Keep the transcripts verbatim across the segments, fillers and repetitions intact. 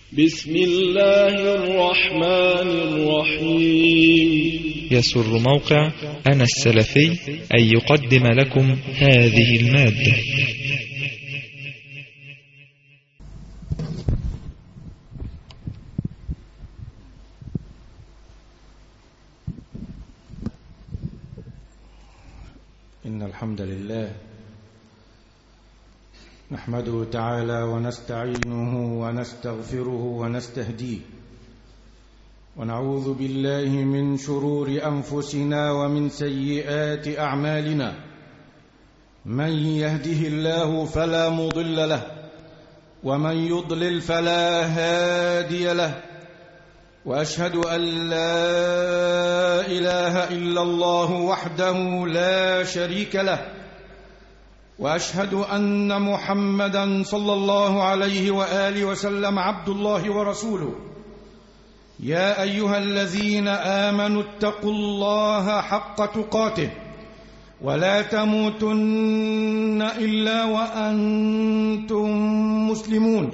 بسم الله الرحمن الرحيم. يسر موقع أنا السلفي أن يقدم لكم هذه المادة. إن الحمد لله نحمده تعالى ونستعينه ونستغفره ونستهديه، ونعوذ بالله من شرور أنفسنا ومن سيئات أعمالنا. من يهده الله فلا مضل له، ومن يضلل فلا هادي له، وأشهد أن لا إله إلا الله وحده لا شريك له، وأشهد أن محمدًا صلى الله عليه وآله وسلم عبد الله ورسوله. يا أيها الذين آمنوا اتقوا الله حق تقاته ولا تموتن إلا وأنتم مسلمون.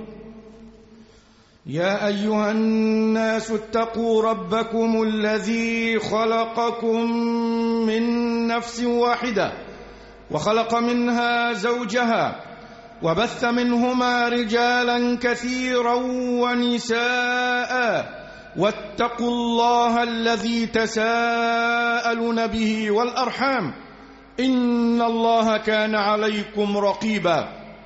يا أيها الناس اتقوا ربكم الذي خلقكم من نفس واحدة وخلق منها زوجها وبث منهما رجالا كثيرا ونساء، واتقوا الله الذي تساءلون به والأرحام، إن الله كان عليكم رقيبا.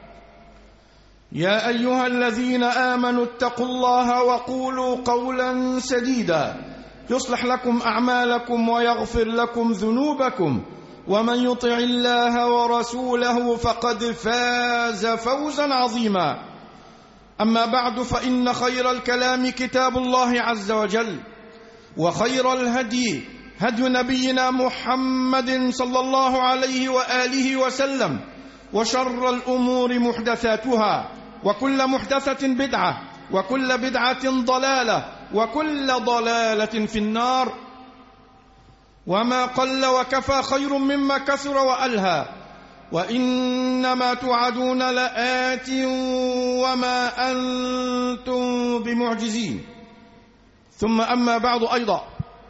يا أيها الذين آمنوا اتقوا الله وقولوا قولا سديدا يصلح لكم أعمالكم ويغفر لكم ذنوبكم، ومن يطع الله ورسوله فقد فاز فوزا عظيما. أما بعد، فإن خير الكلام كتاب الله عز وجل، وخير الهدي هدي نبينا محمد صلى الله عليه وآله وسلم، وشر الأمور محدثاتها، وكل محدثة بدعة، وكل بدعة ضلالة، وكل ضلالة في النار. وما قل وكفى خير مما كثر وألهى، وإنما توعدون لآت وما أنتم بمعجزين. ثم أما بعد، أيضا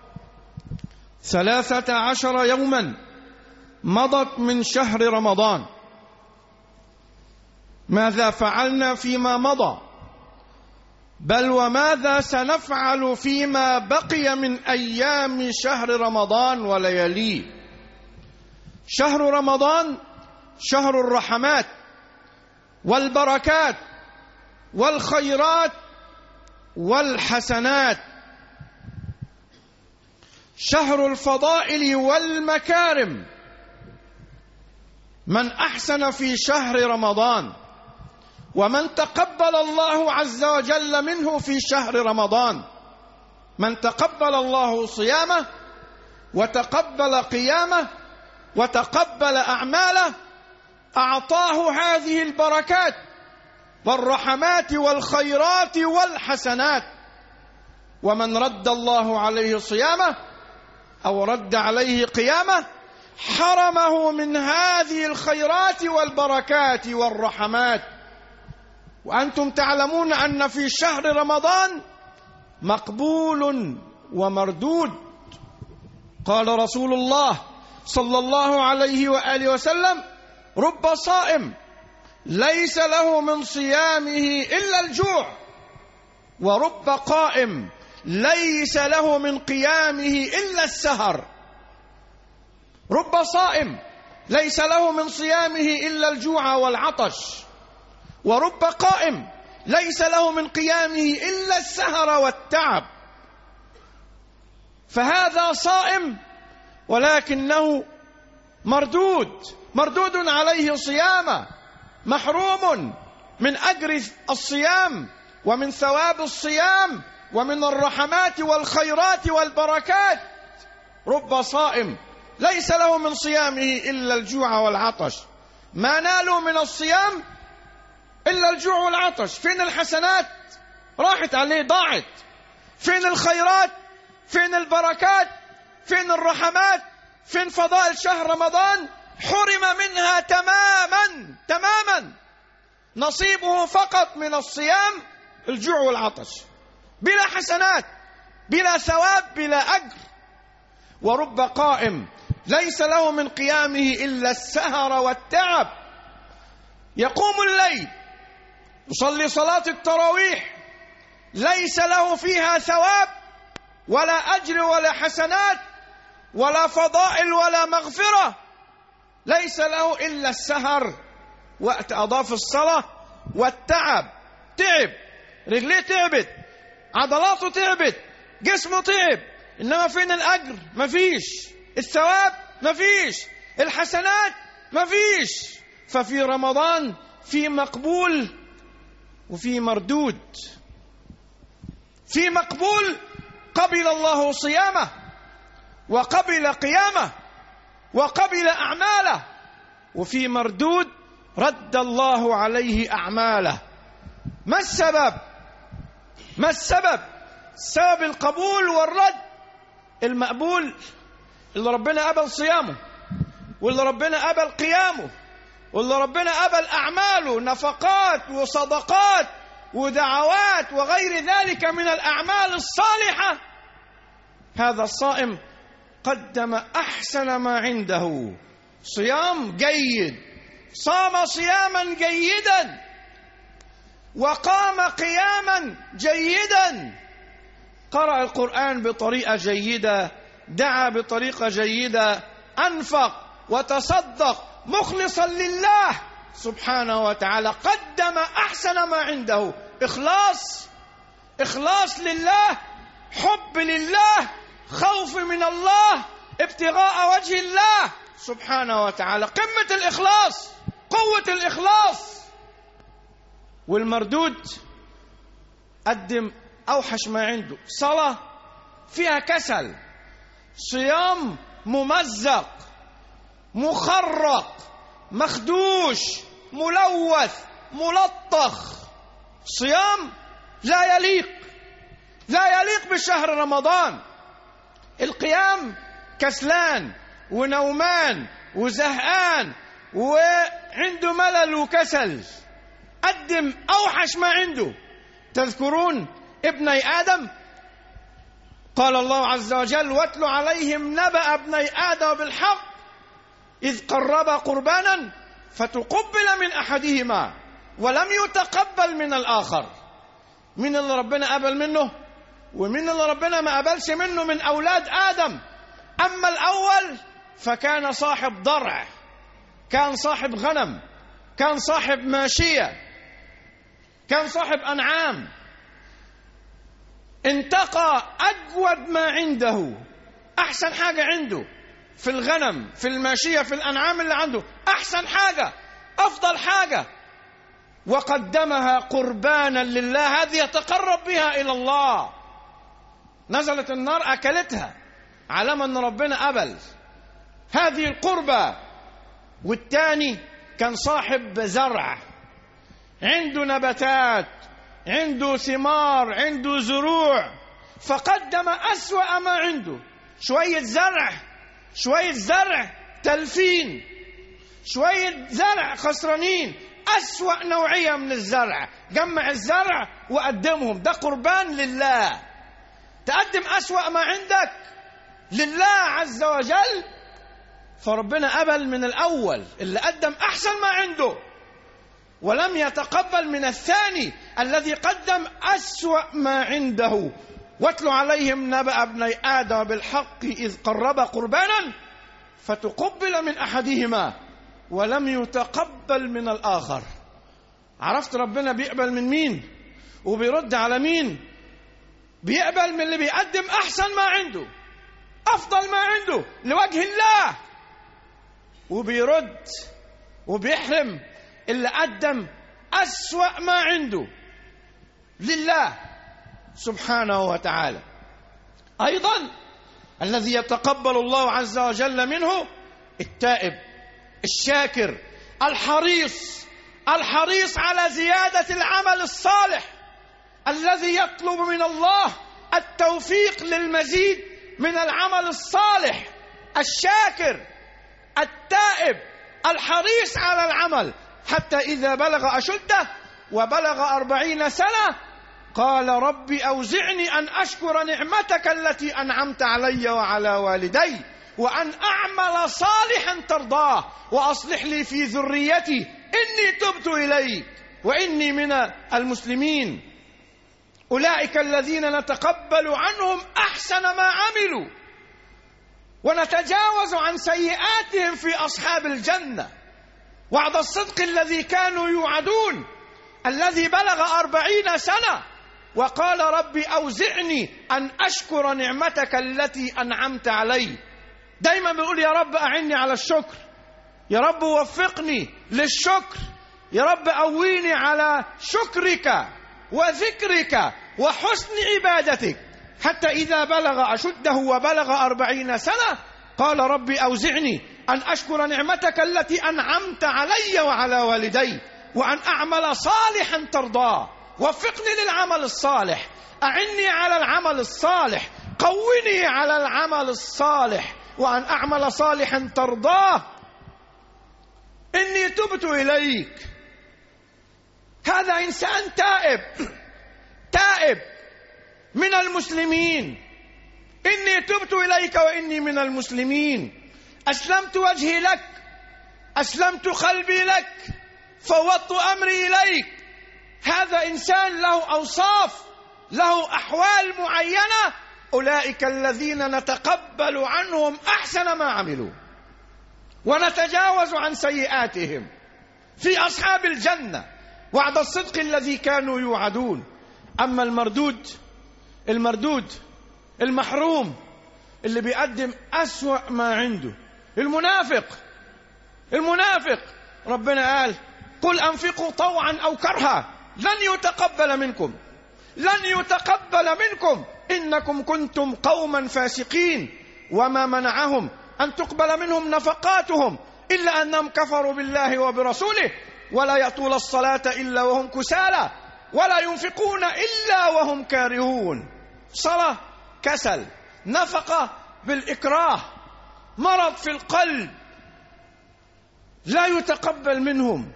ثلاثة عشر يوما مضت من شهر رمضان. ماذا فعلنا فيما مضى؟ بل وماذا سنفعل فيما بقي من أيام شهر رمضان ولياليه؟ شهر رمضان شهر الرحمات والبركات والخيرات والحسنات، شهر الفضائل والمكارم. من أحسن في شهر رمضان ومن تقبل الله عز وجل منه في شهر رمضان، من تقبل الله صيامه وتقبل قيامه وتقبل أعماله، أعطاه هذه البركات والرحمات والخيرات والحسنات. ومن رد الله عليه صيامه أو رد عليه قيامه، حرمه من هذه الخيرات والبركات والرحمات. وأنتم تعلمون أن في شهر رمضان مقبول ومردود. قال رسول الله صلى الله عليه وآله وسلم: رب صائم ليس له من صيامه إلا الجوع، ورب قائم ليس له من قيامه إلا السهر. رب صائم ليس له من صيامه إلا الجوع والعطش، ورب قائم ليس له من قيامه إلا السهر والتعب. فهذا صائم ولكنه مردود مردود عليه صيامه، محروم من أجر الصيام ومن ثواب الصيام ومن الرحمات والخيرات والبركات. رب صائم ليس له من صيامه إلا الجوع والعطش. ما نالوا من الصيام إلا الجوع والعطش. فين الحسنات؟ راحت عليه، ضاعت. فين الخيرات؟ فين البركات؟ فين الرحمات؟ فين فضائل شهر رمضان؟ حرم منها تماما تماما. نصيبه فقط من الصيام الجوع والعطش، بلا حسنات، بلا ثواب، بلا أجر. ورب قائم ليس له من قيامه إلا السهر والتعب، يقوم الليل يصلي صلاة التراويح ليس له فيها ثواب ولا أجر ولا حسنات ولا فضائل ولا مغفرة، ليس له إلا السهر، وقت أضاف الصلاة، والتعب، تعب، رجليه تعبت، عضلاته تعبت، جسمه تعب، إنما فين الأجر؟ مفيش. الثواب مفيش. الحسنات مفيش. ففي رمضان في مقبول وفي مردود. في مقبول قبل الله صيامه وقبل قيامه وقبل أعماله، وفي مردود رد الله عليه أعماله. ما السبب؟ ما السبب؟ سبب القبول والرد. المقبول اللي ربنا قبل صيامه، واللي ربنا قبل قيامه، واللي ربنا قبل أعماله، نفقات وصدقات ودعوات وغير ذلك من الأعمال الصالحة. هذا الصائم قدم أحسن ما عنده، صيام جيد، صام صياما جيدا، وقام قياما جيدا، قرأ القرآن بطريقة جيدة، دعا بطريقة جيدة، أنفق وتصدق مخلصا لله سبحانه وتعالى، قدم أحسن ما عنده، إخلاص، إخلاص لله، حب لله، خوف من الله، ابتغاء وجه الله سبحانه وتعالى، قمة الإخلاص، قوة الإخلاص. والمردود قدم أوحش ما عنده، صلاة فيها كسل، صيام ممزق، مخرق، مخدوش، ملوث، ملطخ، صيام لا يليق، لا يليق بشهر رمضان. القيام كسلان ونومان وزهقان وعنده ملل وكسل، قدم أوحش ما عنده. تذكرون ابني آدم؟ قال الله عز وجل: واتل عليهم نبأ ابني آدم بالحق إذ قربا قربانا فتقبل من أحدهما ولم يتقبل من الآخر. من اللي ربنا قبل منه ومن اللي ربنا ما قبلش منه من أولاد آدم. أما الأول فكان صاحب ضرع، كان صاحب غنم، كان صاحب ماشية، كان صاحب أنعام، انتقى أجود ما عنده، أحسن حاجة عنده في الغنم، في الماشية، في الأنعام اللي عنده، أحسن حاجة، أفضل حاجة، وقدمها قربانا لله، هذه يتقرب بها إلى الله. نزلت النار أكلتها علامة أن ربنا قبل هذه القربة. والتاني كان صاحب زرع، عنده نباتات، عنده ثمار، عنده زروع، فقدم أسوأ ما عنده، شوية زرع، شوية زرع تلفين، شوية زرع خسرانين، أسوأ نوعية من الزرع، جمع الزرع وقدمهم، ده قربان لله. تقدم أسوأ ما عندك لله عز وجل، فربنا قبل من الأول اللي قدم أحسن ما عنده، ولم يتقبل من الثاني الذي قدم أسوأ ما عنده. واتل عليهم نبأ ابني آدم بالحق إذ قربا قربانا فتقبل من أحدهما ولم يتقبل من الآخر. عرفت ربنا بيقبل من مين وبيرد على مين؟ بيقبل من اللي بيقدم أحسن ما عنده، أفضل ما عنده لوجه الله، وبيرد وبيحرم اللي قدم أسوأ ما عنده لله سبحانه وتعالى. أيضا الذي يتقبل الله عز وجل منه التائب الشاكر الحريص، الحريص على زيادة العمل الصالح، الذي يطلب من الله التوفيق للمزيد من العمل الصالح، الشاكر التائب الحريص على العمل، حتى إذا بلغ أشده وبلغ أربعين سنة قال رب أوزعني أن أشكر نعمتك التي أنعمت علي وعلى والدي وأن أعمل صالحا ترضاه وأصلح لي في ذريتي إني تبت إليك وإني من المسلمين. أولئك الذين نتقبل عنهم أحسن ما عملوا ونتجاوز عن سيئاتهم في أصحاب الجنة. وعد الصدق الذي كانوا يوعدون الذي بلغ أربعين سنة وقال رب أوزعني أن أشكر نعمتك التي أنعمت علي. دايما بيقول يا رب أعني على الشكر، يا رب وفقني للشكر، يا رب قويني على شكرك وذكرك وحسن عبادتك. حتى إذا بلغ أشده وبلغ أربعين سنة قال رب أوزعني أن أشكر نعمتك التي أنعمت علي وعلى والدي وأن أعمل صالحا ترضاه. وفقني للعمل الصالح، أعني على العمل الصالح، قوني على العمل الصالح، وأن أعمل صالحا ترضاه إني تبت إليك. هذا إنسان تائب تائب من المسلمين. إني تبت إليك وإني من المسلمين، أسلمت وجهي لك، أسلمت قلبي لك، فوضت أمري إليك. هذا إنسان له أوصاف، له أحوال معينة. أولئك الذين نتقبل عنهم أحسن ما عملوا ونتجاوز عن سيئاتهم في أصحاب الجنة. وعد الصدق الذي كانوا يوعدون. أما المردود المردود المحروم اللي بيقدم أسوأ ما عنده، المنافق المنافق ربنا قال قل أنفقوا طوعا أو كرها لن يتقبل منكم لن يتقبل منكم إنكم كنتم قوما فاسقين. وما منعهم أن تقبل منهم نفقاتهم إلا أنهم كفروا بالله وبرسوله ولا يأتون الصلاة إلا وهم كسالى ولا ينفقون إلا وهم كارهون. صلاة كسل، نفقة بالإكراه، مرض في القلب، لا يتقبل منهم.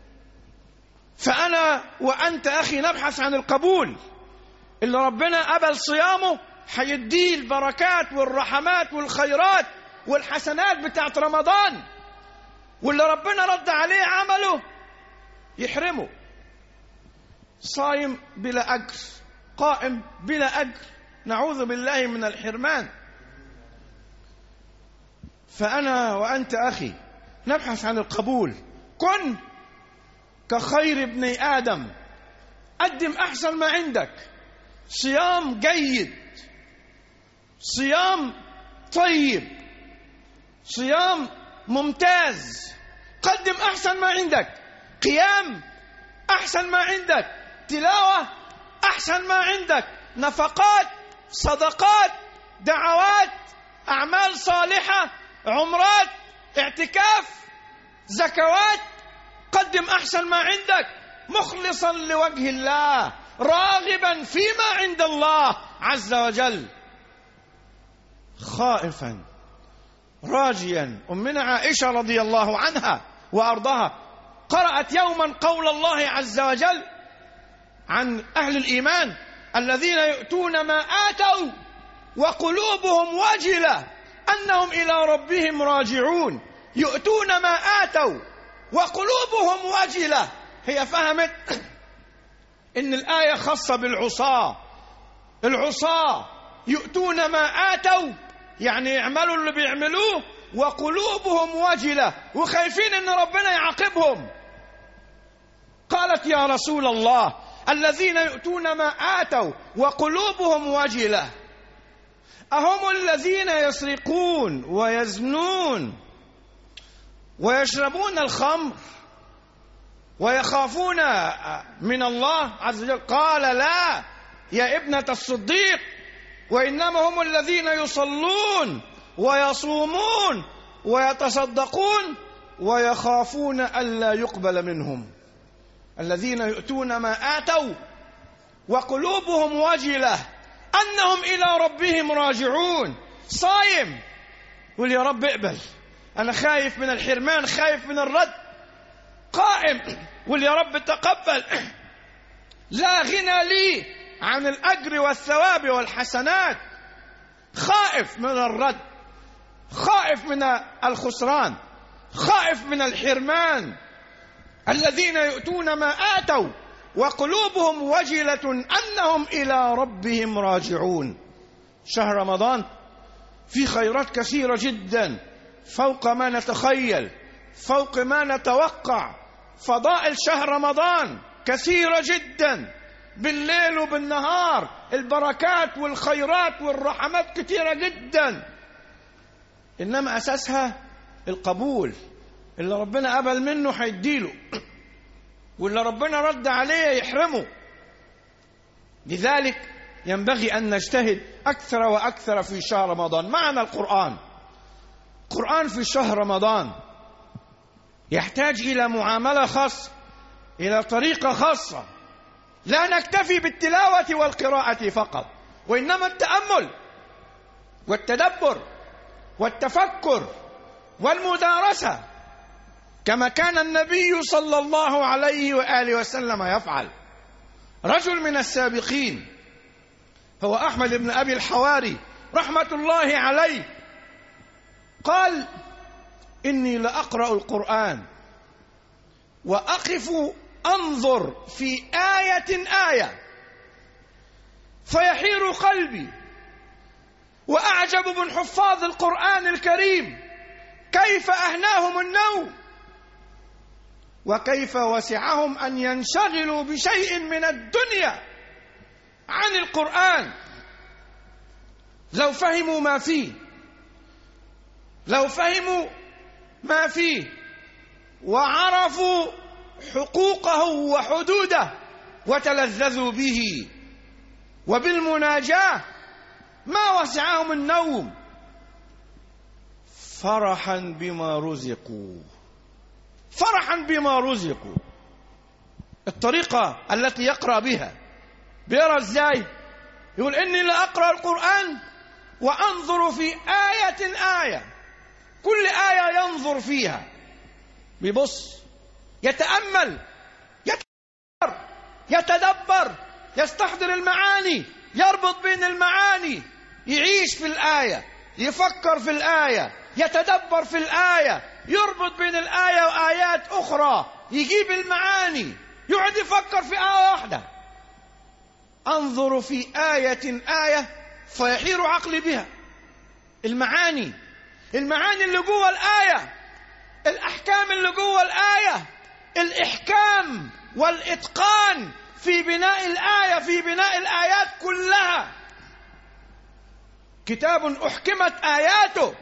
فأنا وأنت أخي نبحث عن القبول. اللي ربنا قبل صيامه هيديه البركات والرحمات والخيرات والحسنات بتاعت رمضان، واللي ربنا رد عليه عمله يحرمه. صايم بلا أجر، قائم بلا أجر، نعوذ بالله من الحرمان. فأنا وأنت أخي نبحث عن القبول. كن كخير ابن آدم، قدم أحسن ما عندك. صيام جيد، صيام طيب، صيام ممتاز، قدم أحسن ما عندك. قيام أحسن ما عندك، تلاوة أحسن ما عندك، نفقات، صدقات، دعوات، أعمال صالحة، عمرات، اعتكاف، زكوات. قدم أحسن ما عندك مخلصا لوجه الله، راغبا فيما عند الله عز وجل، خائفا راجيا. أمنا عائشة رضي الله عنها وأرضاها قرأت يوما قول الله عز وجل عن أهل الإيمان الذين يؤتون ما آتوا وقلوبهم وجلة أنهم إلى ربهم راجعون. يؤتون ما آتوا وقلوبهم وجلة. هي فهمت إن الآية خاصة بالعصاة. العصاة يؤتون ما آتوا يعني يعملوا اللي بيعملوه وقلوبهم وجلة، وخايفين إن ربنا يعاقبهم. قالت يا رسول الله الذين يؤتون ما آتوا وقلوبهم وجلة أهم الذين يسرقون ويزنون ويشربون الخمر ويخافون من الله عز وجل؟ قال لا يا ابنة الصديق، وإنما هم الذين يصلون ويصومون ويتصدقون ويخافون ألا يقبل منهم. الذين يؤتون ما آتوا وقلوبهم وجلة أنهم إلى ربهم راجعون. صايم يقول يا رب اقبل، أنا خايف من الحرمان، خايف من الرد. قائم يقول يا رب تقبل، لا غنى لي عن الأجر والثواب والحسنات، خائف من الرد، خائف من الخسران، خائف من الحرمان. الذين يؤتون ما آتوا وقلوبهم وجلة أنهم إلى ربهم راجعون. شهر رمضان في خيرات كثيرة جدا فوق ما نتخيل، فوق ما نتوقع. فضائل شهر رمضان كثيرة جدا، بالليل وبالنهار البركات والخيرات والرحمات كثيرة جدا، إنما أساسها القبول. اللي ربنا قبل منه هيديله، واللي ربنا رد عليه يحرمه. لذلك ينبغي أن نجتهد أكثر وأكثر في شهر رمضان. معنا القرآن، القرآن في شهر رمضان يحتاج إلى معاملة خاصة، إلى طريقة خاصة. لا نكتفي بالتلاوة والقراءة فقط، وإنما التأمل والتدبر والتفكر والمدارسة، كما كان النبي صلى الله عليه وآله وسلم يفعل. رجل من السابقين هو أحمد بن أبي الحواري رحمة الله عليه قال: إني لأقرأ القرآن وأقف أنظر في آية آية فيحير قلبي، وأعجب من حفاظ القرآن الكريم كيف أهناهم النوم، وكيف وسعهم أن ينشغلوا بشيء من الدنيا عن القرآن. لو فهموا ما فيه، لو فهموا ما فيه وعرفوا حقوقه وحدوده وتلذذوا به وبالمناجاة، ما وسعهم النوم فرحا بما رزقوا، فرحا بما رزقوا. الطريقة التي يقرأ بها، بيرى ازاي؟ يقول: إني لأقرأ القرآن وأنظر في آية آية، كل آية ينظر فيها، بيبص، يتأمل، يتدبر يتدبر يستحضر المعاني، يربط بين المعاني، يعيش في الآية، يفكر في الآية، يتدبر في الآية، يربط بين الآية وآيات أخرى، يجيب المعاني، يقعد يفكر في آية واحدة. أنظر في آية آية فيحير عقلي بها. المعاني، المعاني اللي جوه الآية، الأحكام اللي جوه الآية، الإحكام والإتقان في بناء الآية، في بناء الآيات كلها. كتاب أحكمت آياته،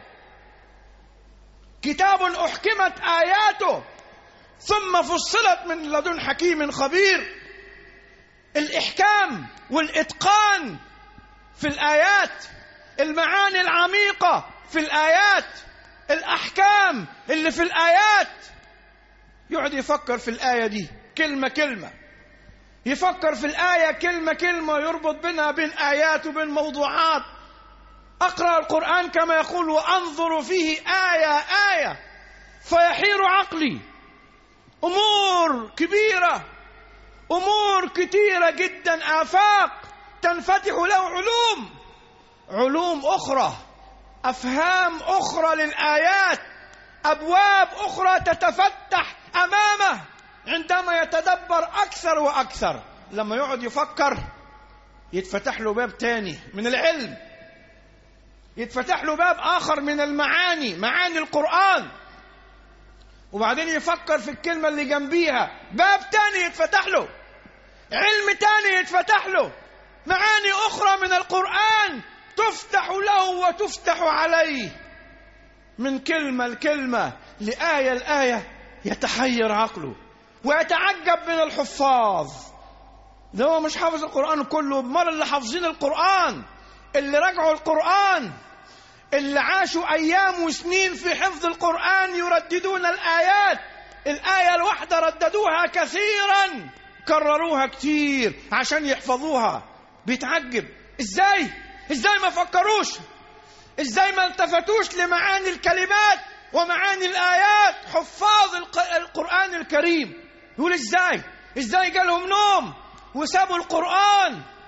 كتاب أحكمت آياته ثم فصلت من لدن حكيم خبير. الإحكام والإتقان في الآيات، المعاني العميقة في الآيات، الأحكام اللي في الآيات. يقعد يفكر في الآية دي كلمة كلمة، يفكر في الآية كلمة كلمة، يربط بينها بين آيات وبين موضوعات. أقرأ القرآن كما يقول: وأنظر فيه آية آية فيحير عقلي. أمور كبيرة، أمور كثيرة جدا، آفاق تنفتح له، علوم علوم أخرى، أفهام أخرى للآيات، أبواب أخرى تتفتح أمامه عندما يتدبر أكثر وأكثر. لما يقعد يفكر يتفتح له باب تاني من العلم، يتفتح له باب آخر من المعاني، معاني القرآن. وبعدين يفكر في الكلمة اللي جنبيها، باب تاني يتفتح له، علم تاني يتفتح له، معاني أخرى من القرآن تفتح له وتفتح عليه. من كلمة لكلمة، لآية لآية، يتحير عقله ويتعجب من الحفاظ. ده هو مش حافظ القرآن كله، امال اللي حافظين القرآن، اللي رجعوا القرآن، اللي عاشوا أيام وسنين في حفظ القرآن، يرددون الآيات. الآية الواحدة رددوها كثيرا، كرروها كتير عشان يحفظوها. بيتعجب ازاي ازاي ما فكروش، ازاي ما التفتوش لمعاني الكلمات ومعاني الآيات. حفاظ القرآن الكريم يقول: ازاي ازاي جالهم نوم وسابوا القرآن،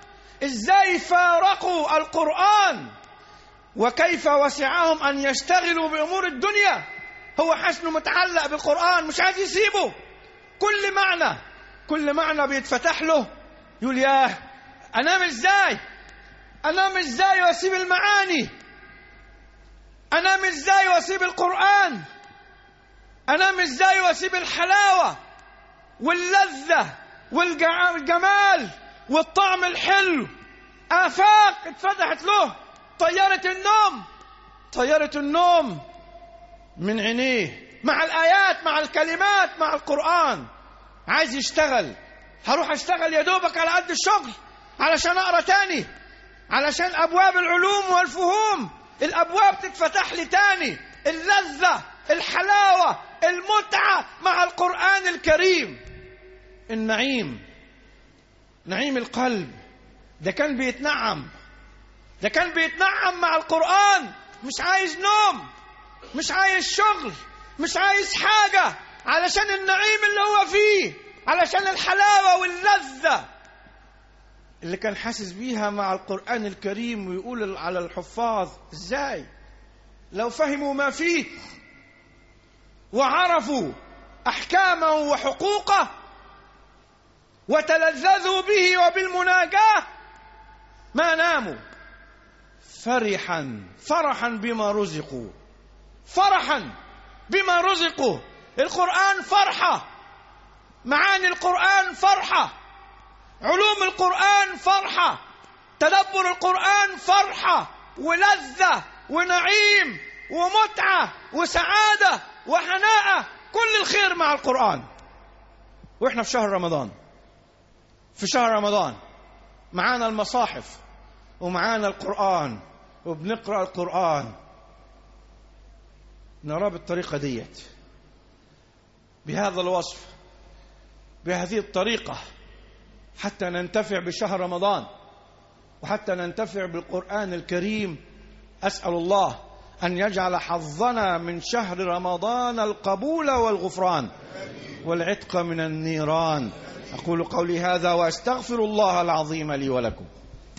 إزاي فارقوا القرآن وكيف وسعهم أن يشتغلوا بأمور الدنيا. هو حسنه متعلق بالقرآن مش عايز يسيبه. كل معنى كل معنى بيتفتح له يقول ياه أنام إزاي أنام إزاي وأسيب المعاني، أنام إزاي وأسيب القرآن، أنام إزاي وأسيب الحلاوة واللذة والجمال والطعم الحلو. آفاق اتفتحت له. طيارة النوم طيارة النوم من عينيه مع الآيات مع الكلمات مع القرآن. عايز يشتغل، هروح أشتغل يا دوبك على قد الشغل علشان أقرأ تاني، علشان أبواب العلوم والفهوم الأبواب تتفتح لي تاني. اللذة الحلاوة المتعة مع القرآن الكريم. النعيم نعيم القلب ده كان بيتنعم ده كان بيتنعم مع القرآن. مش عايز نوم، مش عايز شغل، مش عايز حاجة، علشان النعيم اللي هو فيه، علشان الحلاوة واللذة اللي كان حاسس بيها مع القرآن الكريم. ويقول على الحفاظ ازاي لو فهموا ما فيه وعرفوا أحكامه وحقوقه وتلذذوا به وبالمناجاة ما ناموا. فرحا فرحا بما رزقوا فرحا بما رزقوا. القرآن فرحة، معاني القرآن فرحة، علوم القرآن فرحة، تدبر القرآن فرحة ولذة ونعيم ومتعة وسعادة وحناءة. كل الخير مع القرآن. وإحنا في شهر رمضان في شهر رمضان معانا المصاحف ومعانا القرآن وبنقرأ القرآن. نرى بالطريقة ديت بهذا الوصف بهذه الطريقة حتى ننتفع بشهر رمضان وحتى ننتفع بالقرآن الكريم. أسأل الله أن يجعل حظنا من شهر رمضان القبول والغفران والعتق من النيران. أقول قولي هذا وأستغفر الله العظيم لي ولكم.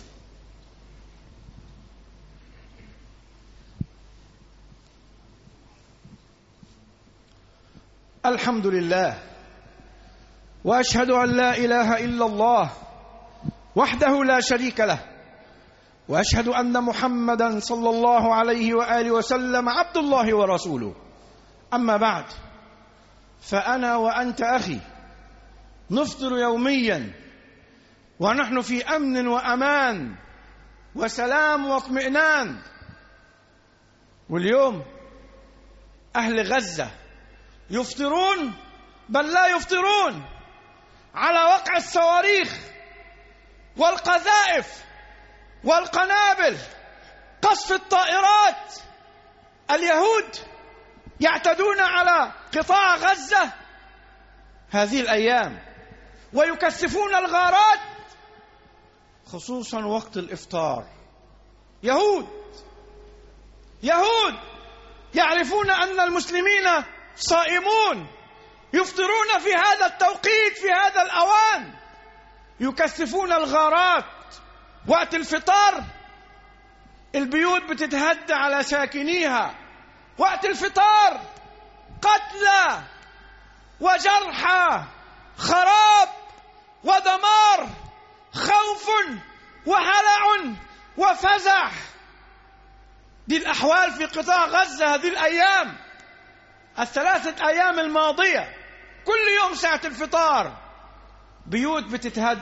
الحمد لله وأشهد أن لا إله إلا الله وحده لا شريك له، وأشهد أن محمدا صلى الله عليه وآله وسلم عبد الله ورسوله. أما بعد، فأنا وأنت أخي نفطر يوميا ونحن في أمن وأمان وسلام واطمئنان. واليوم أهل غزة يفطرون بل لا يفطرون على وقع الصواريخ والقذائف والقنابل، قصف الطائرات. اليهود يعتدون على قطاع غزة هذه الأيام ويكثفون الغارات خصوصا وقت الإفطار. يهود يهود يعرفون أن المسلمين صائمون، يفطرون في هذا التوقيت في هذا الأوان، يكثفون الغارات. وقت الفطار البيوت بتتهد على ساكنيها. وقت الفطار قتلى وجرحى، خراب ودمار، خوف وهلع وفزع. دي الأحوال في قطاع غزة هذه الأيام، الثلاثة أيام الماضية. كل يوم ساعة الفطار بيوت بتتهد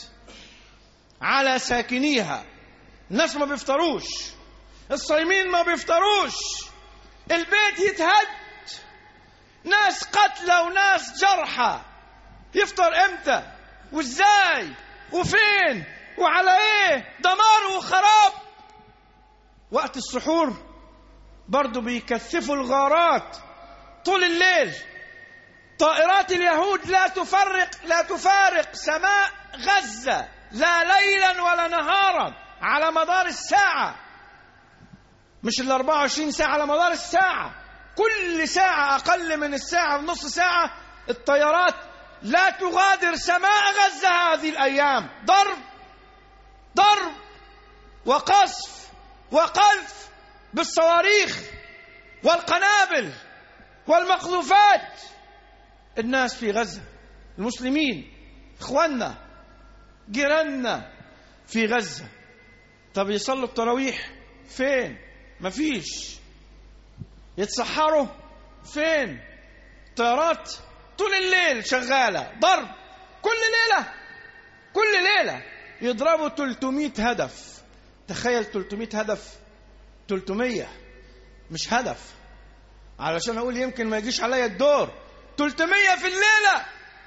على ساكنيها. الناس ما بيفطروش، الصايمين ما بيفطروش، البيت يتهد، ناس قتلى وناس جرحى. يفطر امتى وازاي وفين وعلى ايه؟ دمار وخراب. وقت السحور برضو بيكثفوا الغارات طول الليل. طائرات اليهود لا تفرق لا تفارق سماء غزة لا ليلا ولا نهارا على مدار الساعة، مش ال أربعة وعشرين ساعة، على مدار الساعة. كل ساعة أقل من الساعة ونص ساعة الطيارات لا تغادر سماء غزة هذه الأيام. ضرب ضرب وقصف وقذف بالصواريخ والقنابل والمقذوفات. الناس في غزة، المسلمين إخواننا جيراننا في غزة، طب يصلوا التراويح فين؟ مفيش. يتسحروا فين؟ طيارات طول الليل شغالة ضرب، كل ليلة كل ليلة يضربوا ثلاثمائة هدف. تخيل ثلاثمائة هدف، ثلاثمائة مش هدف، علشان أقول يمكن ما يجيش عليا الدور. ثلاثمائة في الليلة،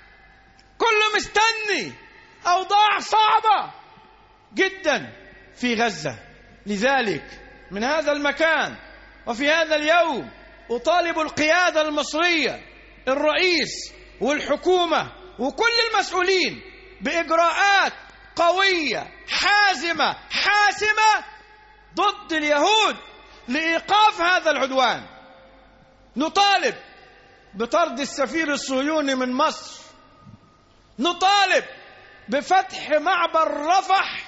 كله مستني. أوضاع صعبة جدا في غزة. لذلك من هذا المكان وفي هذا اليوم أطالب القيادة المصرية، الرئيس والحكومة وكل المسؤولين بإجراءات قوية حازمة حاسمة ضد اليهود لإيقاف هذا العدوان. نطالب بطرد السفير الصهيوني من مصر، نطالب بفتح معبر رفح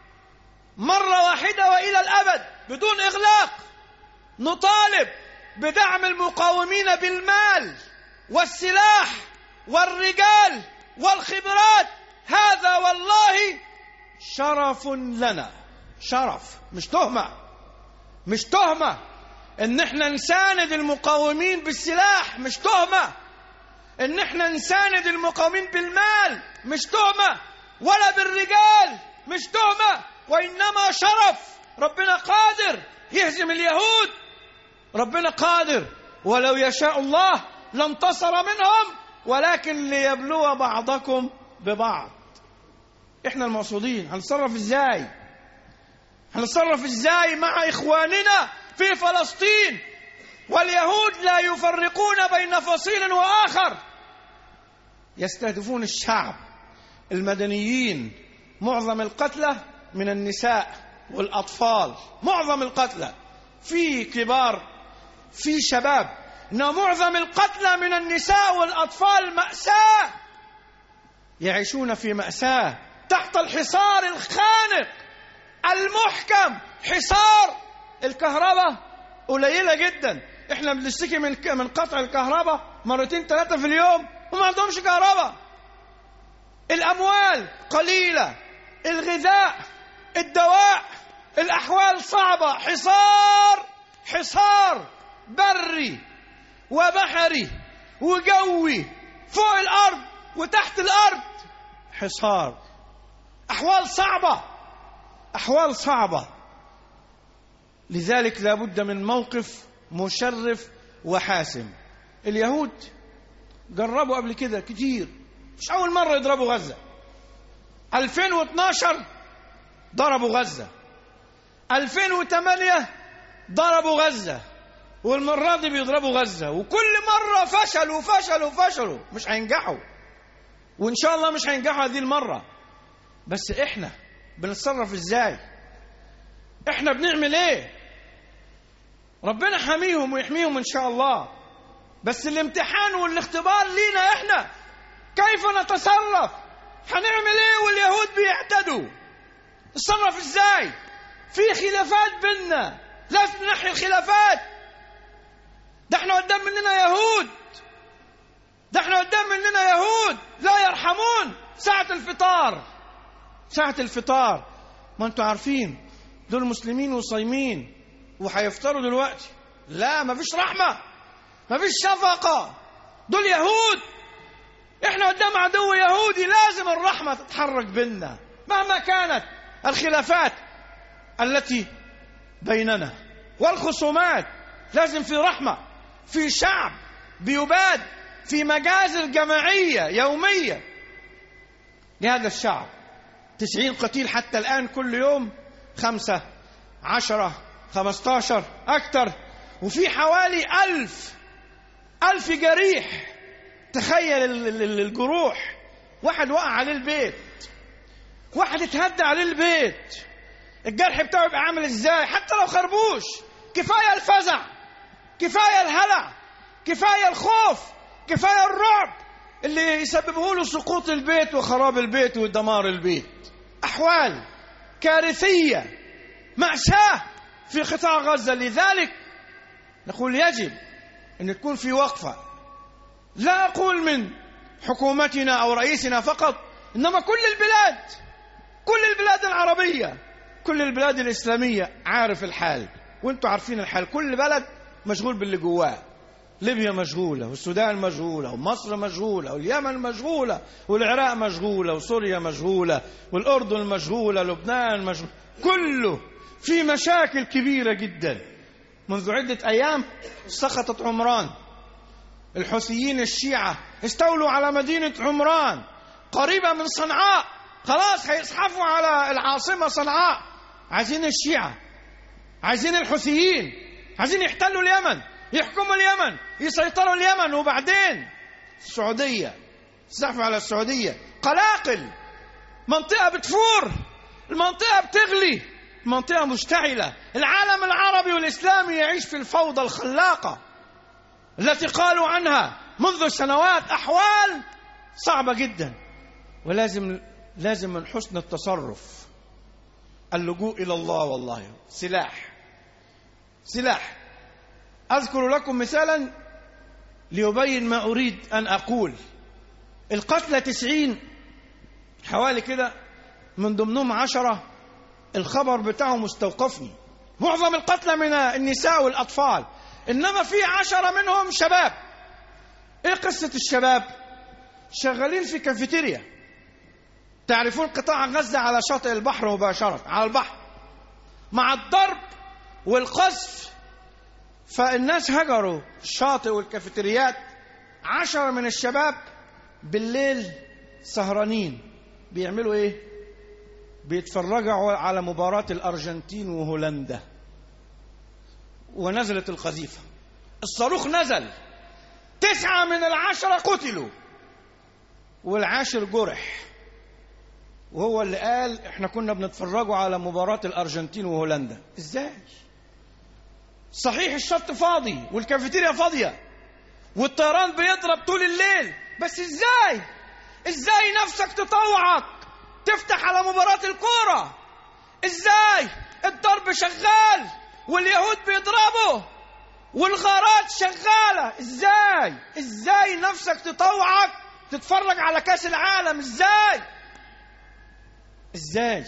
مرة واحدة وإلى الأبد بدون إغلاق، نطالب بدعم المقاومين بالمال والسلاح والرجال والخبرات. هذا والله شرف لنا، شرف مش تهمة، مش تهمة ان احنا نساند المقاومين بالسلاح، مش تهمة ان احنا نساند المقاومين بالمال، مش تهمة ولا بالرجال، مش تهمة، وإنما شرف. ربنا قادر يهزم اليهود، ربنا قادر، ولو يشاء الله لانتصر منهم، ولكن ليبلو بعضكم ببعض. احنا المقصودين. هنتصرف ازاي؟ هنتصرف ازاي مع اخواننا في فلسطين واليهود لا يفرقون بين فصيل واخر، يستهدفون الشعب المدنيين. معظم القتلى من النساء والاطفال، معظم القتلى، في كبار في شباب، إن معظم القتلى من النساء والأطفال. مأساة، يعيشون في مأساة تحت الحصار الخانق المحكم. حصار الكهرباء قليلة جدا، احنا بنشتكي من من قطع الكهرباء مرتين ثلاثة في اليوم وما عندهمش كهرباء. الأموال قليلة، الغذاء، الدواء، الأحوال صعبة. حصار حصار بري وبحري وجوي، فوق الأرض وتحت الأرض، حصار. أحوال صعبة، أحوال صعبة. لذلك لا بد من موقف مشرف وحاسم. اليهود جربوا قبل كده كتير، مش أول مرة يضربوا غزة. ألفين واثناشر ضربوا غزة، ألفين وثمانية ضربوا غزة، والمرة دي بيضربوا غزة، وكل مرة فشلوا فشلوا فشلوا. مش هينجحوا، وإن شاء الله مش هينجحوا هذه المرة. بس إحنا بنتصرف إزاي؟ إحنا بنعمل إيه؟ ربنا حميهم ويحميهم إن شاء الله، بس الامتحان والاختبار لينا إحنا. كيف نتصرف؟ هنعمل إيه واليهود بيعتدوا؟ نتصرف إزاي؟ في خلافات بيننا، لازم نحي الخلافات. ده احنا قدام مننا يهود، ده احنا قدام مننا يهود لا يرحمون. ساعة الفطار، ساعة الفطار، ما انتوا عارفين دول مسلمين وصايمين وهيفطروا دلوقتي. لا، ما فيش رحمة، ما فيش شفقة، دول يهود. احنا قدام عدو يهودي، لازم الرحمة تتحرك بيننا مهما كانت الخلافات التي بيننا والخصومات. لازم في رحمة، في شعب بيباد في مجازر جماعية يومية لهذا الشعب. تسعين قتيل حتى الآن كل يوم، خمسة عشرة خمستاشر أكتر، وفي حوالي ألف ألف جريح. تخيل الجروح، واحد وقع عليه البيت، واحد اتهدى عليه البيت، الجرح بتاعه يبقى عامل ازاي؟ حتى لو خربوش. كفاية الفزع، كفاية الهلع، كفاية الخوف، كفاية الرعب اللي يسببه له سقوط البيت وخراب البيت ودمار البيت. أحوال كارثية، مأساة في قطاع غزة. لذلك نقول يجب أن تكون في وقفة، لا أقول من حكومتنا أو رئيسنا فقط، إنما كل البلاد، كل البلاد العربية، كل البلاد الإسلامية عارف الحال، وانتم عارفين الحال. كل بلد مشغول باللي جواه. ليبيا مشغولة، والسودان مشغولة، ومصر مشغولة، واليمن مشغولة، والعراق مشغولة، وسوريا مشغولة، والأردن مشغولة، لبنان مشغولة، كله في مشاكل كبيرة جدا. منذ عدة أيام سقطت عمران، الحوثيين الشيعة استولوا على مدينة عمران قريبة من صنعاء، خلاص هيزحفوا على العاصمة صنعاء. عايزين الشيعة، عايزين الحوثيين، عايزين يحتلوا اليمن، يحكموا اليمن، يسيطروا اليمن، وبعدين السعودية، زحفوا على السعودية. قلاقل، منطقة بتفور، المنطقة بتغلي، المنطقة مشتعلة. العالم العربي والإسلامي يعيش في الفوضى الخلاقة التي قالوا عنها منذ سنوات، أحوال صعبة جدا. ولازم لازم من حسن التصرف اللجوء إلى الله، والله سلاح سلاح. أذكر لكم مثالا ليبين ما أريد أن أقول. القتلى تسعين حوالي كده، من ضمنهم عشرة الخبر بتاعهم مستوقفني. معظم القتلى من النساء والأطفال، إنما في عشرة منهم شباب. إيه قصة الشباب؟ شغالين في كافيتيريا. تعرفون قطاع غزة على شاطئ البحر مباشرة، على البحر، مع الضرب والقذف، فالناس هجروا الشاطئ والكافيتريات. عشرة من الشباب بالليل سهرانين بيعملوا ايه؟ بيتفرجوا على مباراة الأرجنتين وهولندا. ونزلت القذيفة، الصاروخ نزل، تسعة من العشرة قتلوا والعاشر جرح. وهو اللي قال احنا كنا بنتفرجوا على مباراة الأرجنتين وهولندا. ازاي؟ صحيح الشط فاضي والكافيتيريا فاضية والطيران بيضرب طول الليل، بس ازاي؟ ازاي نفسك تطوعك تفتح على مباراة الكورة؟ ازاي؟ الضرب شغال واليهود بيضربوا والغارات شغالة. ازاي؟ ازاي نفسك تطوعك تتفرج على كاس العالم؟ ازاي؟ ازاي؟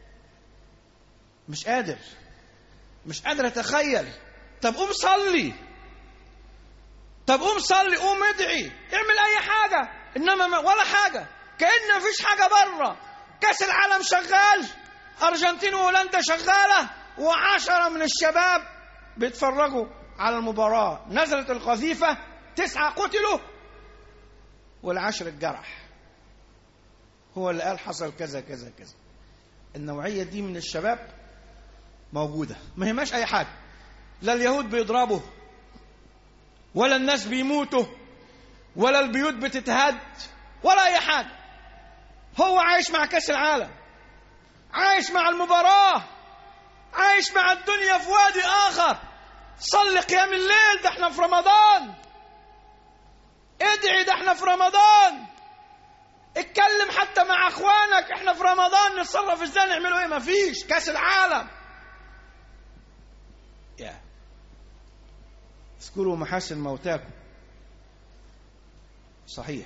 مش قادر مش قادر اتخيل. طب قوم صلي، طب قوم صلي، قوم ادعي، اعمل اي حاجة، انما ولا حاجة، كأن مفيش حاجة بره. كاس العالم شغال، ارجنتين وهولندا شغالة، وعشرة من الشباب بيتفرجوا على المباراة. نزلت القذيفة، تسعة قتلوا والعشر الجرح. هو اللي قال حصل كذا كذا كذا. النوعية دي من الشباب موجودة، ما هيماش أي حاجة. لا اليهود بيضربوا، ولا الناس بيموتوا، ولا البيوت بتتهد، ولا أي حاجة. هو عايش مع كأس العالم، عايش مع المباراة، عايش مع الدنيا في وادي آخر. صلي قيام الليل، ده احنا في رمضان. ادعي، ده احنا في رمضان. اتكلم حتى مع اخوانك، احنا في رمضان، نتصرف ازاي، نعملوا ايه؟ مفيش، كاس العالم. يا اذكروا محاسن موتاكم. صحيح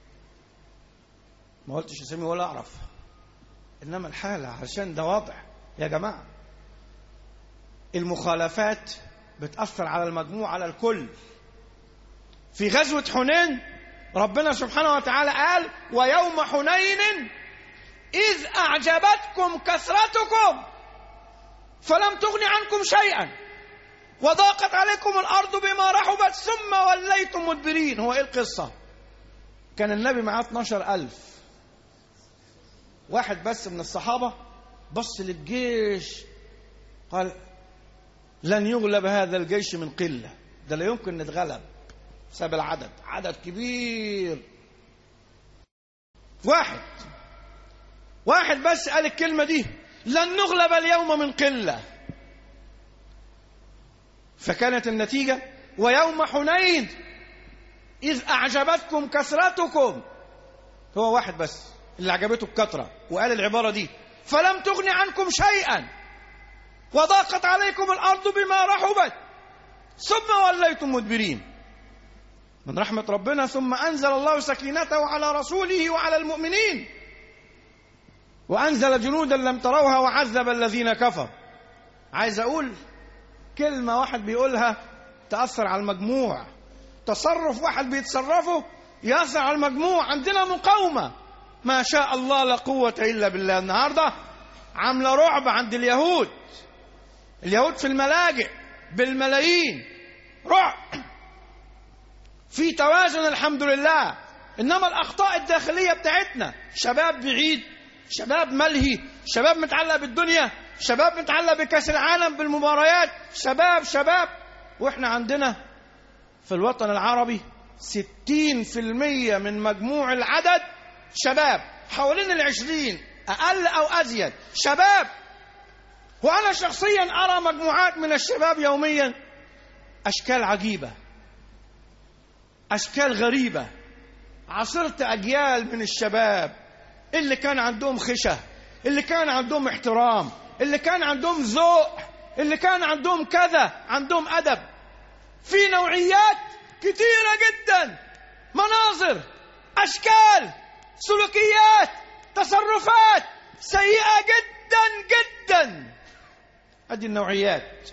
ما قلتش اسمي ولا اعرف، انما الحالة عشان ده واضح يا جماعة. المخالفات بتأثر على المجموع، على الكل. في غزوة حنين ربنا سبحانه وتعالى قال: ويوم حنين إذ أعجبتكم كثرتكم فلم تغن عنكم شيئا وضاقت عليكم الأرض بما رحبت ثم وليتم مدبرين. هو إيه القصة؟ كان النبي معاه اثناشر ألف واحد بس من الصحابة، بص للجيش قال: لن يغلب هذا الجيش من قلة، ده لا يمكن نتغلب بسبب العدد، عدد كبير. واحد واحد بس قال الكلمة دي: لن نغلب اليوم من قلة. فكانت النتيجة: ويوم حنين إذ أعجبتكم كثرتكم. هو واحد بس اللي عجبته الكثرة وقال العبارة دي: فلم تغن عنكم شيئا وضاقت عليكم الأرض بما رحبت ثم وليتم مدبرين. من رحمة ربنا ثم أنزل الله سكينته على رسوله وعلى المؤمنين وأنزل جنودا لم تروها وعذب الذين كفروا. عايز أقول كلمة واحد بيقولها تأثر على المجموع، تصرف واحد بيتصرفه يأثر على المجموع. عندنا مقاومة ما شاء الله لا قوة إلا بالله. النهاردة عاملة رعب عند اليهود، اليهود في الملاجئ بالملايين، رعب. في توازن الحمد لله، إنما الأخطاء الداخلية بتاعتنا، شباب بعيد، شباب ملهي، شباب متعلق بالدنيا، شباب متعلق بكأس العالم بالمباريات، شباب شباب. وإحنا عندنا في الوطن العربي ستين في المية من مجموع العدد شباب، حوالين العشرين أقل أو أزيد شباب. وأنا شخصيا أرى مجموعات من الشباب يوميا أشكال عجيبة، أشكال غريبة. عصرت أجيال من الشباب اللي كان عندهم خشة، اللي كان عندهم احترام، اللي كان عندهم ذوق، اللي كان عندهم كذا، عندهم أدب. في نوعيات كتيرة جدا، مناظر، أشكال، سلوكيات، تصرفات سيئة جدا جدا. هذه النوعيات،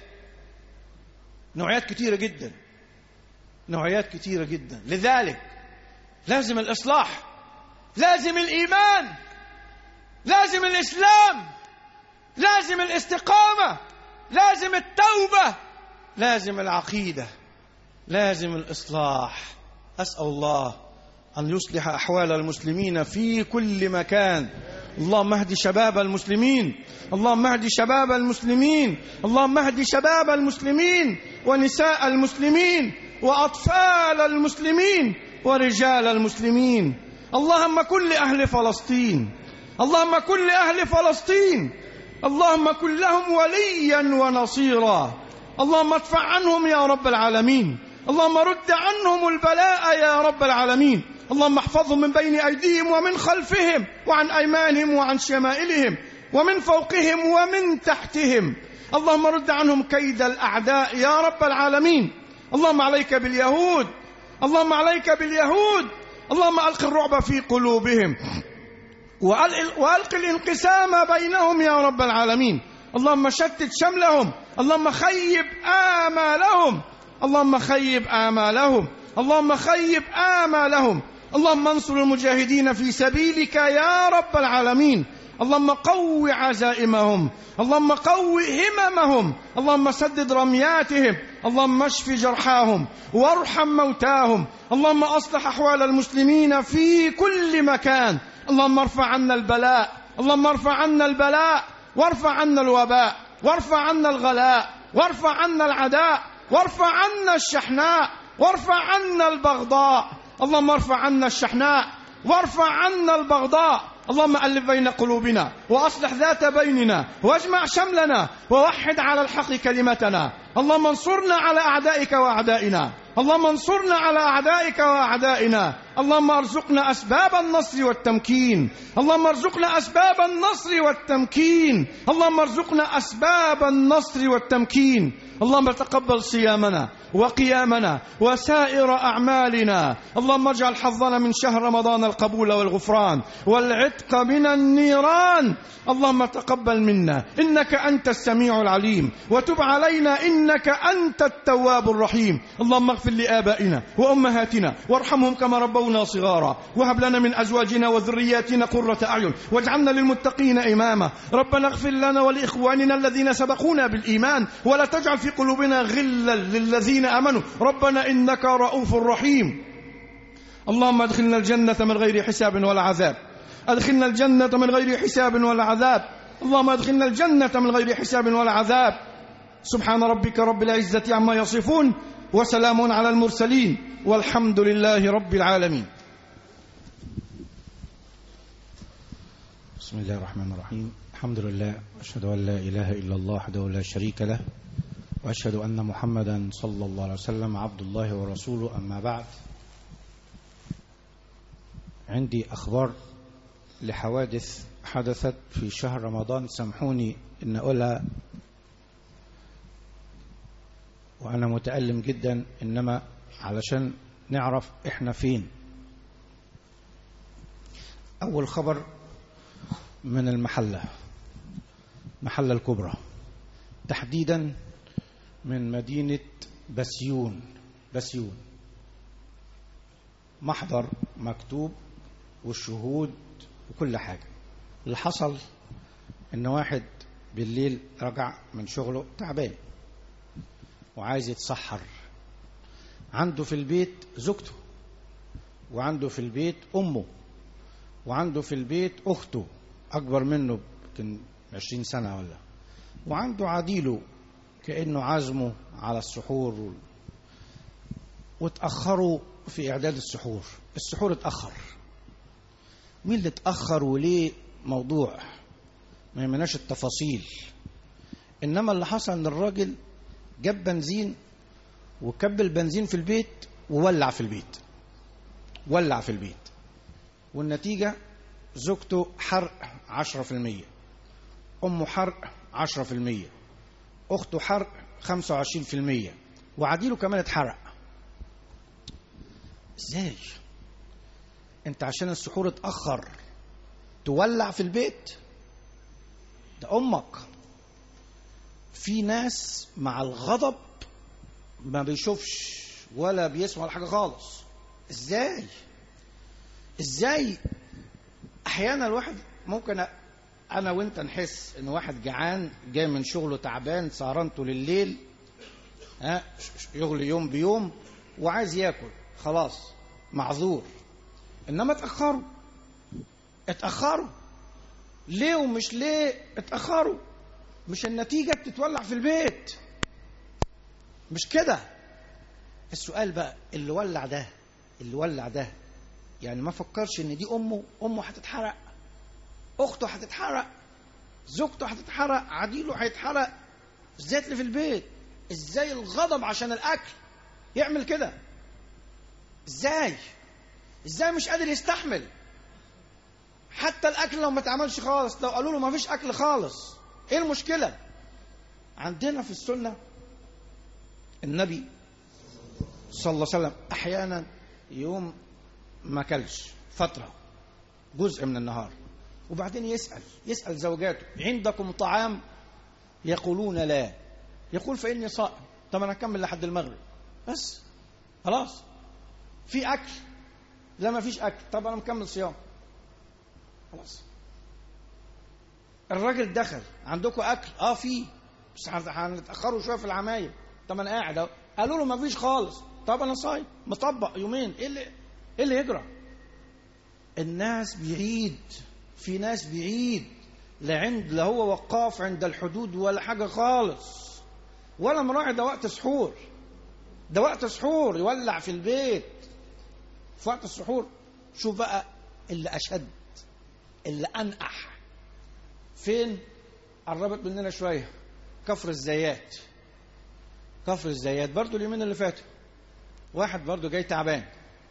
نوعيات كتيرة جدا، نوعيات كتيرة جدا. لذلك لازم الإصلاح، لازم الإيمان، لازم الإسلام، لازم الاستقامة، لازم التوبة، لازم العقيدة، لازم الإصلاح. أسأل الله أن يصلح أحوال المسلمين في كل مكان. اللهم اهد شباب المسلمين، اللهم اهد شباب المسلمين، اللهم اهد شباب المسلمين ونساء المسلمين وأطفال المسلمين ورجال المسلمين. اللهم كن لأهل فلسطين، اللهم كن لأهل فلسطين، اللهم كن لهم وليا ونصيرا. اللهم ادفع عنهم يا رب العالمين، اللهم رد عنهم البلاء يا رب العالمين. اللهم احفظهم من بين أيديهم ومن خلفهم وعن أيمانهم وعن شمائلهم ومن فوقهم ومن تحتهم. اللهم رد عنهم كيد الأعداء يا رب العالمين. اللهم عليك باليهود، اللهم عليك باليهود، اللهم ألق الرعب في قلوبهم وألق الانقسام بينهم يا رب العالمين. اللهم شتت شملهم، اللهم خيب آمالهم، اللهم خيب آمالهم، اللهم خيب آمالهم. اللهم انصر المجاهدين في سبيلك يا رب العالمين. اللهم قو عزائمهم، اللهم قو هممهم، اللهم سدد رمياتهم، اللهم اشف جرحاهم وارحم موتاهم. اللهم أصلح أحوال المسلمين في كل مكان. اللهم ارفع عنا البلاء، اللهم ارفع عنا البلاء وارفع عنا الوباء وارفع عنا الغلاء وارفع عنا العداء وارفع عنا الشحناء وارفع عنا البغضاء. اللهم ارفع عنا الشحناء وارفع عنا البغضاء. اللهم ألف بين قلوبنا وأصلح ذات بيننا واجمع شملنا ووحد على الحق كلمتنا. اللهم انصرنا على أعدائك وأعدائنا، اللهم انصرنا على أعدائك وأعدائنا. اللهم ارزقنا أسباب النصر والتمكين، اللهم ارزقنا أسباب النصر والتمكين، اللهم ارزقنا أسباب النصر والتمكين. اللهم تقبل صيامنا وقيامنا وسائر أعمالنا. اللهم اجعل حظنا من شهر رمضان القبول والغفران والعتق من النيران. اللهم تقبل منا إنك أنت السميع العليم، وتب علينا إنك أنت التواب الرحيم. اللهم اغفر لآبائنا وأمهاتنا وارحمهم كما ربونا صغارا، وهب لنا من أزواجنا وذرياتنا قرة أعين واجعلنا للمتقين إماما. ربنا اغفر لنا ولإخواننا الذين سبقونا بالإيمان، ولا تجعل في قلوبنا غلا للذين آمنوا ربنا إنك رؤوف رحيم. اللهم ادخلنا الجنة من غير حساب ولا عذاب، ادخلنا الجنة من غير حساب ولا عذاب، اللهم ادخلنا الجنة من غير حساب ولا عذاب. سبحان ربك رب العزة عما يصفون وسلام على المرسلين والحمد لله رب العالمين. بسم الله الرحمن الرحيم. الحمد لله، أشهد أن لا إله إلا الله وحده لا شريك له، وأشهد أن محمدا صلى الله عليه وسلم عبد الله ورسوله. أما بعد، عندي أخبار لحوادث حدثت في شهر رمضان، سامحوني إن أقولها وأنا متألم جدا، إنما علشان نعرف إحنا فين. أول خبر من المحلة، محلة الكبرى، تحديدا من مدينة بسيون. بسيون محضر مكتوب والشهود وكل حاجة. اللي حصل إن واحد بالليل رجع من شغله تعبان وعايز يتسحر، عنده في البيت زوجته، وعنده في البيت أمه، وعنده في البيت أخته أكبر منه يمكن عشرين سنة ولا، وعنده عديله كأنه عزمه على السحور، واتأخروا في إعداد السحور. السحور اتأخر. مين اللي اتأخر وليه؟ موضوع ما يهمناش التفاصيل، إنما اللي حصل إن الراجل جاب بنزين وكب البنزين في البيت وولع في البيت، ولع في البيت، والنتيجة زوجته حرق عشرة في المية، أمه حرق عشرة في المية، أخته حرق خمسة وعشرين في المية، وعديله كمان اتحرق. ازاي انت عشان السحور اتأخر تولع في البيت؟ ده أمك. في ناس مع الغضب ما بيشوفش ولا بيسمع ولا حاجة خالص. ازاي ازاي احيانا الواحد ممكن انا وانت نحس ان واحد جعان جاي من شغله تعبان سهران طول الليل، ها يغلي يوم بيوم وعايز ياكل، خلاص معذور. انما اتاخروا اتاخروا ليه ومش ليه اتاخروا؟ مش النتيجه بتتولع في البيت؟ مش كده؟ السؤال بقى، اللي ولع ده اللي ولع ده يعني ما فكرش ان دي امه امه هتتحرق، اخته هتتحرق، زوجته هتتحرق، عديله هيتحرق، الزيت اللي في البيت. ازاي الغضب عشان الاكل يعمل كده؟ ازاي ازاي مش قادر يستحمل حتى الاكل لو ما اتعملش خالص؟ لو قالوا له ما فيش اكل خالص، ايه المشكله؟ عندنا في السنه النبي صلى الله عليه وسلم احيانا يوم ما كلش فتره جزء من النهار، وبعدين يسال يسال زوجاته عندكم طعام؟ يقولون لا. يقول فاني صائم. طب انا اكمل لحد المغرب بس، خلاص. في اكل؟ لا ما فيش اكل. طب انا مكمل صيام، خلاص. الراجل دخل، عندكم اكل؟ اه في، بس هنتاخروا شويه في العمايل. طب انا قاعد اهو. قالوا له ما فيش خالص. طب انا صايم مطبق يومين. ايه اللي ايه اللي يجرى؟ الناس بعيد، في ناس بعيد، لا عند لا هو وقاف عند الحدود ولا حاجه خالص، ولا مراعي. ده وقت سحور، ده وقت سحور، يولع في البيت في وقت السحور. شوف بقى اللي اشد، اللي انقح، فين؟ قربت مننا شويه، كفر الزيات. كفر الزيات برضو اليومين اللي فاتوا، واحد برضو جاي تعبان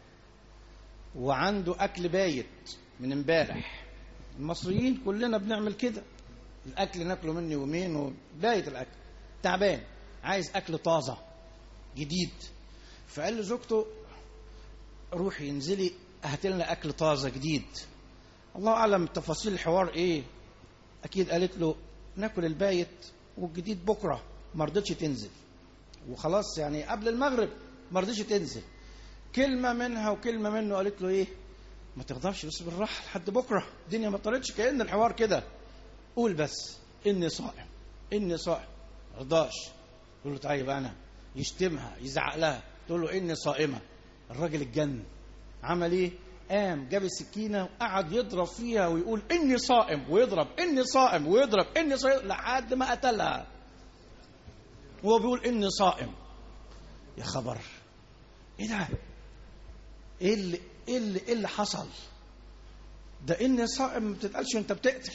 وعنده اكل بايت من امبارح. المصريين كلنا بنعمل كده، الاكل ناكله مني يومين وبايت الاكل. تعبان عايز اكل طازه جديد، فقال له زوجته روحي انزلي هات لنا اكل طازه جديد. الله اعلم تفاصيل الحوار ايه، اكيد قالت له ناكل البايت والجديد بكره. ما رضتش تنزل، وخلاص يعني قبل المغرب ما رضتش تنزل. كلمه منها وكلمه منه، قالت له ايه؟ ما تغضبش بس بالراحه لحد بكره، الدنيا ما طارتش. كأن الحوار كده، قول بس اني صائم اني صائم. ما رضاش. تقول له طيب انا، يشتمها يزعق لها، تقول له اني صائمه. الراجل اتجنن، عمل ايه؟ قام جاب السكينه وقعد يضرب فيها ويقول اني صائم، ويضرب اني صائم، ويضرب اني صائم لحد ما قتلها وهو بيقول اني صائم. يا خبر، ايه ده؟ ايه اللي ايه اللي ايه اللي حصل ده؟ اني صائم ما بتتقالش وانت بتقتل.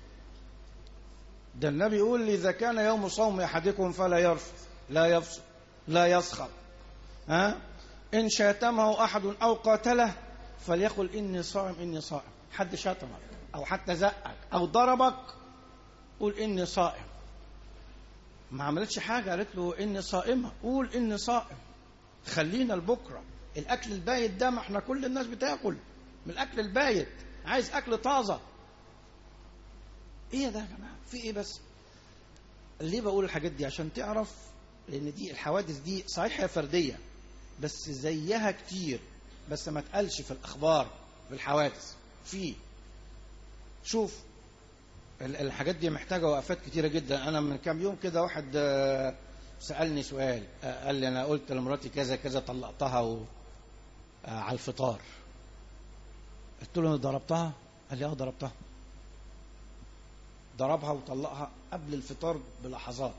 ده النبي يقول اذا كان يوم صوم احدكم فلا يرفث لا يفسق لا يسخر، ها ان شاتمه احد او قاتله فليقل اني صائم اني صائم. حد شتمك أو حتى زقك أو ضربك قول إني صائم. ما عملتش حاجة قالت له إني صائمة، قول إني صائم. خلينا لبكرة. الأكل البايت ده ما احنا كل الناس بتاكل من الأكل البايت، عايز أكل طازة. إيه ده يا جماعة؟ في إيه بس؟ ليه بقول الحاجات دي؟ عشان تعرف لأن دي الحوادث دي صحيح هي فردية بس زيها كتير، بس ما تقلش في الأخبار في الحوادث. في شوف الحاجات دي محتاجة وقفات كتيرة جدا. أنا من كام يوم كده واحد سألني سؤال، قال لي أنا قلت لمراتي كذا كذا طلقتها و... على الفطار. قلت له ضربتها؟ قال لي اه ضربتها. ضربها وطلقها قبل الفطار بلحظات.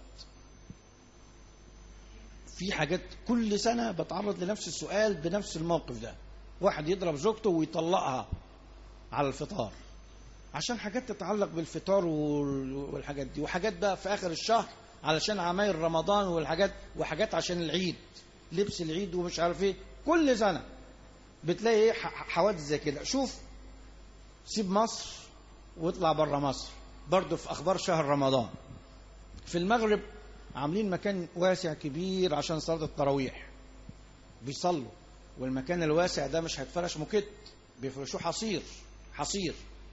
في حاجات كل سنة بتعرض لنفس السؤال بنفس الموقف ده، واحد يضرب زوجته ويطلقها على الفطار عشان حاجات تتعلق بالفطار والحاجات دي، وحاجات بقى في آخر الشهر علشان عمايل رمضان والحاجات، وحاجات عشان العيد لبس العيد ومش عارف ايه. كل سنة بتلاقي ايه حوادث زي كده. شوف سيب مصر واطلع بره مصر، برضو في أخبار شهر رمضان في المغرب عاملين مكان واسع كبير عشان صلاة التراويح بيصلوا، والمكان الواسع ده مش هيتفرش موكيت، بيفرشوه حصير حصير،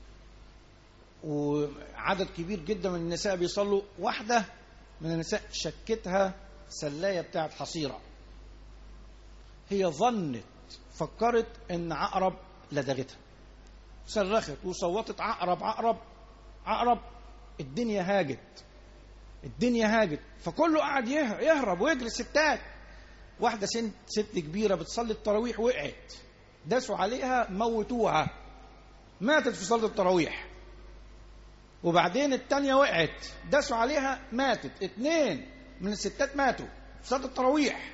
وعدد كبير جدا من النساء بيصلوا. واحدة من النساء شكتها سلاية بتاعت حصيرة، هي ظنت فكرت ان عقرب لدغتها، صرخت وصوتت عقرب عقرب عقرب. الدنيا هاجت الدنيا هاجت فكله قاعد يهرب ويجري. ستات، واحدة ست, ست كبيرة بتصلي التراويح وقعت، داسوا عليها موتوها، ماتت في صلاة التراويح. وبعدين التانية وقعت داسوا عليها ماتت. اتنين من الستات ماتوا في صلاة التراويح.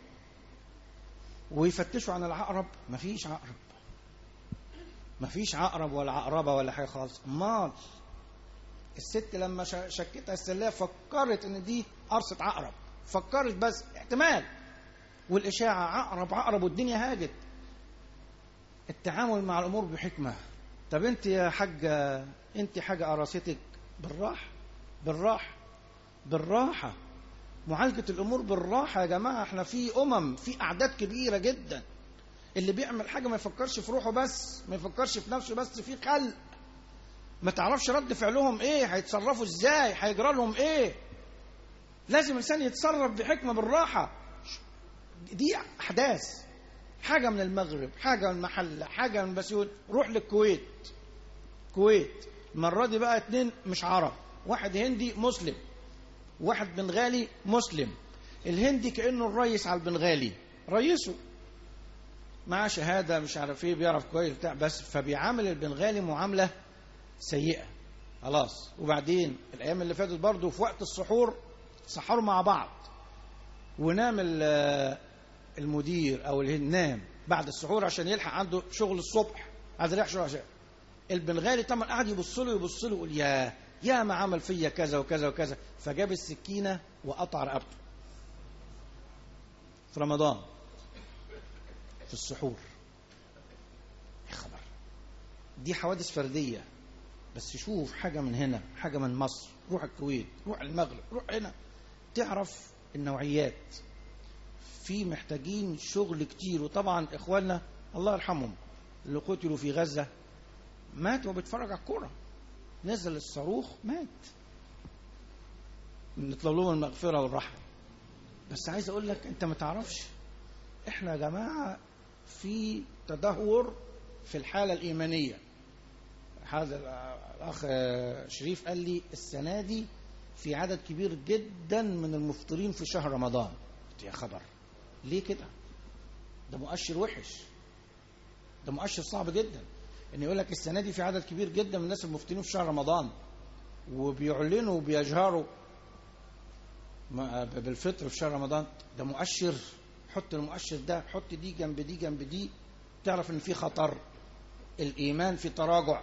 ويفتشوا عن العقرب، مفيش عقرب مفيش عقرب ولا عقربة ولا حاجة خالص. امال الست لما شكتها السلاية فكرت ان دي قرصة عقرب، فكرت بس احتمال، والإشاعة عقرب عقرب والدنيا هاجت. التعامل مع الأمور بحكمة. طب انت يا حاجة، انت حاجة قراصتك بالراحة بالراحة بالراحة. معالجة الأمور بالراحة يا جماعة. احنا في أمم، في أعداد كبيرة جدا اللي بيعمل حاجة ما يفكرش في روحه بس، ما يفكرش في نفسه بس، في خلق ما تعرفش رد فعلهم ايه، هيتصرفوا ازاي، هيجرى لهم ايه. لازم الانسان يتصرف بحكمة بالراحة. دي احداث، حاجة من المغرب، حاجة من محل، حاجة من بسيون، روح للكويت. كويت المرة دي بقى اتنين مش عرب، واحد هندي مسلم واحد بنغالي مسلم. الهندي كأنه الرئيس على البنغالي، رئيسه مع شهادة مش عارف ايه، بيعرف كويس بتاع بس، فبيعامل البنغالي معاملة سيئة خلاص. وبعدين الأيام اللي فاتت برضو في وقت السحور سحروا مع بعض، ونام المدير أو الهند نام بعد السحور عشان يلحق عنده شغل الصبح، عايز يريح شغل. عشان البنغالي طبعا قاعد يبص له يبص له يقول يا يا ما عمل فيا كذا وكذا وكذا، فجاب السكينة وقطع رقبته في رمضان في السحور. يا خبر، دي حوادث فردية بس. شوف حاجة من هنا، حاجة من مصر، روح الكويت، روح المغرب، روح هنا، تعرف النوعيات. في محتاجين شغل كتير. وطبعا إخواننا الله يرحمهم اللي قتلوا في غزة ماتوا وبيتفرج على الكورة، نزل الصاروخ مات، نطلب لهم المغفرة والرحمة. بس عايز أقول لك أنت ما تعرفش، إحنا يا جماعة في تدهور في الحالة الإيمانية. هذا الأخ شريف قال لي السنة دي في عدد كبير جدا من المفطرين في شهر رمضان. قلت يا خبر، ليه كده؟ ده مؤشر وحش، ده مؤشر صعب جدا ان يقول لك السنة دي في عدد كبير جدا من الناس المفطرين في شهر رمضان وبيعلنوا وبيجهروا بالفطر في شهر رمضان. ده مؤشر، حط المؤشر ده، حط دي جنب دي جنب دي، تعرف ان في خطر. الإيمان في تراجع،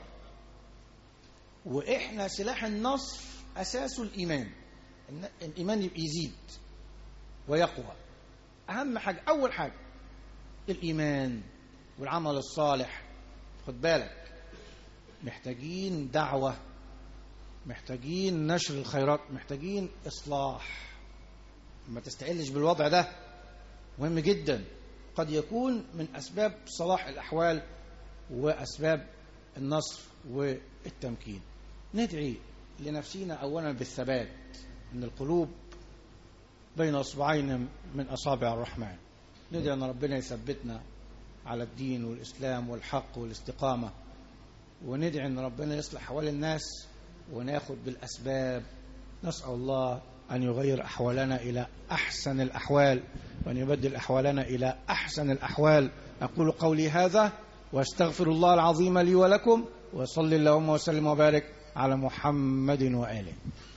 وإحنا سلاح النصر أساسه الإيمان. الإيمان يبقى يزيد ويقوى. أهم حاجة، أول حاجة الإيمان والعمل الصالح. خد بالك محتاجين دعوة، محتاجين نشر الخيرات، محتاجين إصلاح. ما تستقلش بالوضع ده، مهم جدا. قد يكون من أسباب صلاح الأحوال وأسباب النصر والتمكين. ندعي لنفسنا أولا بالثبات، إن القلوب بين أصبعين من أصابع الرحمن. ندعي أن ربنا يثبتنا على الدين والإسلام والحق والاستقامة، وندعي أن ربنا يصلح أحوال الناس وناخد بالأسباب. نسأل الله أن يغير أحوالنا إلى أحسن الأحوال، وأن يبدل أحوالنا إلى أحسن الأحوال. أقول قولي هذا واستغفر الله العظيم لي ولكم، وصلي اللهم وسلم وبارك على محمد وآله.